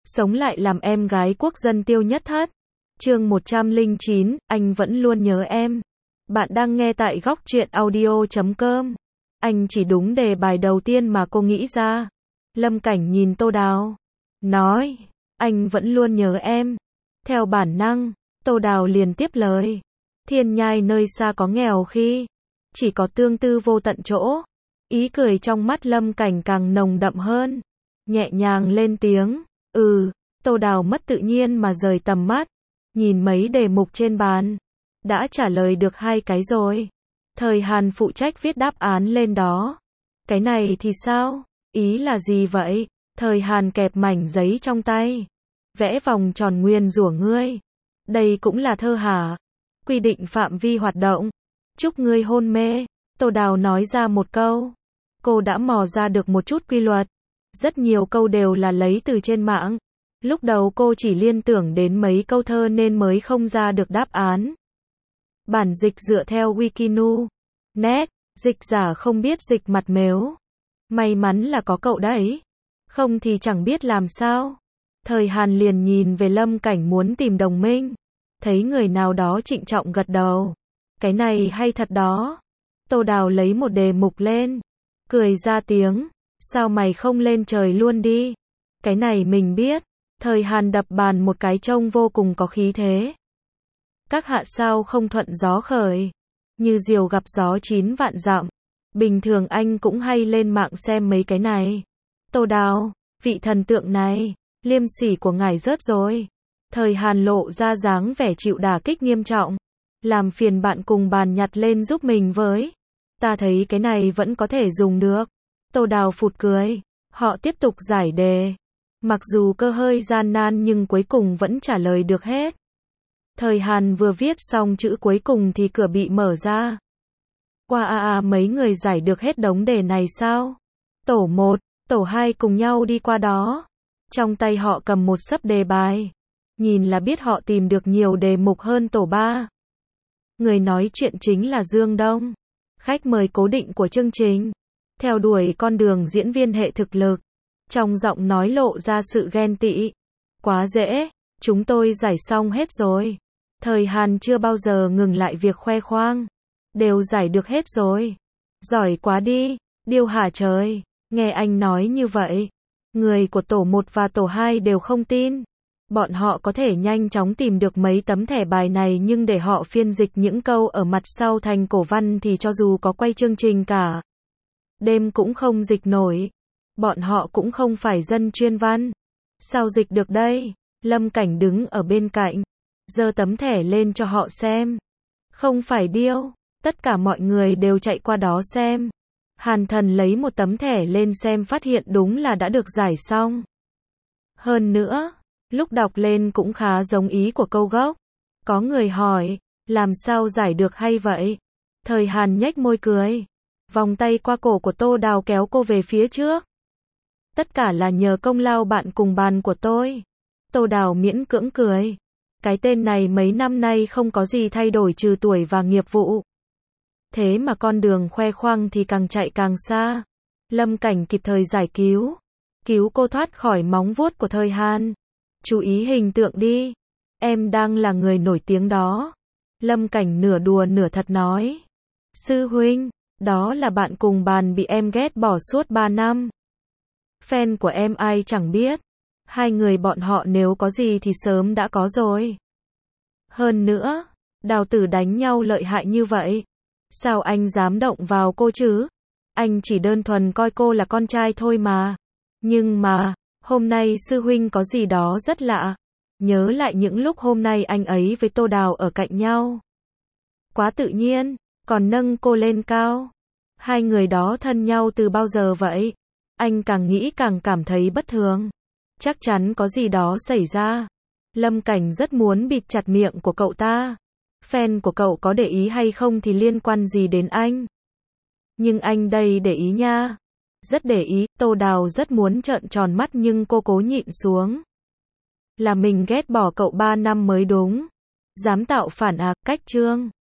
sống lại làm em gái quốc dân Tiêu Nhất Thất. Chương 109, anh vẫn luôn nhớ em. Bạn đang nghe tại góc truyện audio.com. Anh chỉ đúng đề bài đầu tiên mà cô nghĩ ra. Lâm Cảnh nhìn Tô Đào, nói, anh vẫn luôn nhớ em. Theo bản năng, Tô Đào liền tiếp lời. Thiên nhai nơi xa có nghèo khi, chỉ có tương tư vô tận chỗ. Ý cười trong mắt Lâm Cảnh càng nồng đậm hơn. Nhẹ nhàng lên tiếng, Tô Đào mất tự nhiên mà rời tầm mắt. Nhìn mấy đề mục trên bàn. Đã trả lời được 2 cái rồi. Thời Hàn phụ trách viết đáp án lên đó. Cái này thì sao? Ý là gì vậy? Thời Hàn kẹp mảnh giấy trong tay. Vẽ vòng tròn nguyên rủa ngươi. Đây cũng là thơ hả? Quy định phạm vi hoạt động. Chúc ngươi hôn mê. Tô Đào nói ra một câu. Cô đã mò ra được một chút quy luật. Rất nhiều câu đều là lấy từ trên mạng. Lúc đầu cô chỉ liên tưởng đến mấy câu thơ nên mới không ra được đáp án. Bản dịch dựa theo Wikinu. Net, dịch giả không biết dịch mặt mếu. May mắn là có cậu đấy. Không thì chẳng biết làm sao. Thời Hàn liền nhìn về Lâm Cảnh muốn tìm đồng minh. Thấy người nào đó trịnh trọng gật đầu. Cái này hay thật đó. Tô Đào lấy một đề mục lên. Cười ra tiếng. Sao mày không lên trời luôn đi? Cái này mình biết. Thời Hàn đập bàn một cái trông vô cùng có khí thế. Các hạ sao không thuận gió khởi. Như diều gặp gió 9 vạn dặm. Bình thường anh cũng hay lên mạng xem mấy cái này. Tô Đào, vị thần tượng này, liêm sỉ của ngài rớt rồi. Thời Hàn lộ ra dáng vẻ chịu đả kích nghiêm trọng. Làm phiền bạn cùng bàn nhặt lên giúp mình với. Ta thấy cái này vẫn có thể dùng được. Tô Đào phụt cười. Họ tiếp tục giải đề. Mặc dù cơ hơi gian nan nhưng cuối cùng vẫn trả lời được hết. Thời Hàn vừa viết xong chữ cuối cùng thì cửa bị mở ra. Qua mấy người giải được hết đống đề này sao? Tổ 1, tổ 2 cùng nhau đi qua đó. Trong tay họ cầm một xấp đề bài. Nhìn là biết họ tìm được nhiều đề mục hơn tổ 3. Người nói chuyện chính là Dương Đông. Khách mời cố định của chương trình. Theo đuổi con đường diễn viên hệ thực lực. Trong giọng nói lộ ra sự ghen tị. Quá dễ, chúng tôi giải xong hết rồi. Thời Hàn chưa bao giờ ngừng lại việc khoe khoang. Đều giải được hết rồi. Giỏi quá đi, điêu hả trời. Nghe anh nói như vậy. Người của tổ 1 và tổ 2 đều không tin. Bọn họ có thể nhanh chóng tìm được mấy tấm thẻ bài này nhưng để họ phiên dịch những câu ở mặt sau thành cổ văn thì cho dù có quay chương trình cả đêm cũng không dịch nổi. Bọn họ cũng không phải dân chuyên văn. Sao dịch được đây? Lâm Cảnh đứng ở bên cạnh. Giơ tấm thẻ lên cho họ xem. Không phải điêu. Tất cả mọi người đều chạy qua đó xem. Hàn Thần lấy một tấm thẻ lên xem phát hiện đúng là đã được giải xong. Hơn nữa, lúc đọc lên cũng khá giống ý của câu gốc. Có người hỏi, làm sao giải được hay vậy? Thời Hàn nhếch môi cười. Vòng tay qua cổ của Tô Đào kéo cô về phía trước. Tất cả là nhờ công lao bạn cùng bàn của tôi. Tô Đào miễn cưỡng cười. Cái tên này mấy năm nay không có gì thay đổi trừ tuổi và nghiệp vụ. Thế mà con đường khoe khoang thì càng chạy càng xa. Lâm Cảnh kịp thời giải cứu. Cứu cô thoát khỏi móng vuốt của Thời Hàn. Chú ý hình tượng đi. Em đang là người nổi tiếng đó. Lâm Cảnh nửa đùa nửa thật nói. Sư huynh, đó là bạn cùng bàn bị em ghét bỏ suốt 3 năm. Fan của em ai chẳng biết. 2 người bọn họ nếu có gì thì sớm đã có rồi. Hơn nữa, Đào Tử đánh nhau lợi hại như vậy. Sao anh dám động vào cô chứ? Anh chỉ đơn thuần coi cô là con trai thôi mà. Nhưng mà, hôm nay sư huynh có gì đó rất lạ. Nhớ lại những lúc hôm nay anh ấy với Tô Đào ở cạnh nhau. Quá tự nhiên, còn nâng cô lên cao. 2 người đó thân nhau từ bao giờ vậy? Anh càng nghĩ càng cảm thấy bất thường. Chắc chắn có gì đó xảy ra. Lâm Cảnh rất muốn bịt chặt miệng của cậu ta. Fan của cậu có để ý hay không thì liên quan gì đến anh. Nhưng anh đây để ý nha. Rất để ý. Tô Đào rất muốn trợn tròn mắt nhưng cô cố nhịn xuống. Là mình ghét bỏ cậu 3 năm mới đúng. Dám tạo phản cách Trương.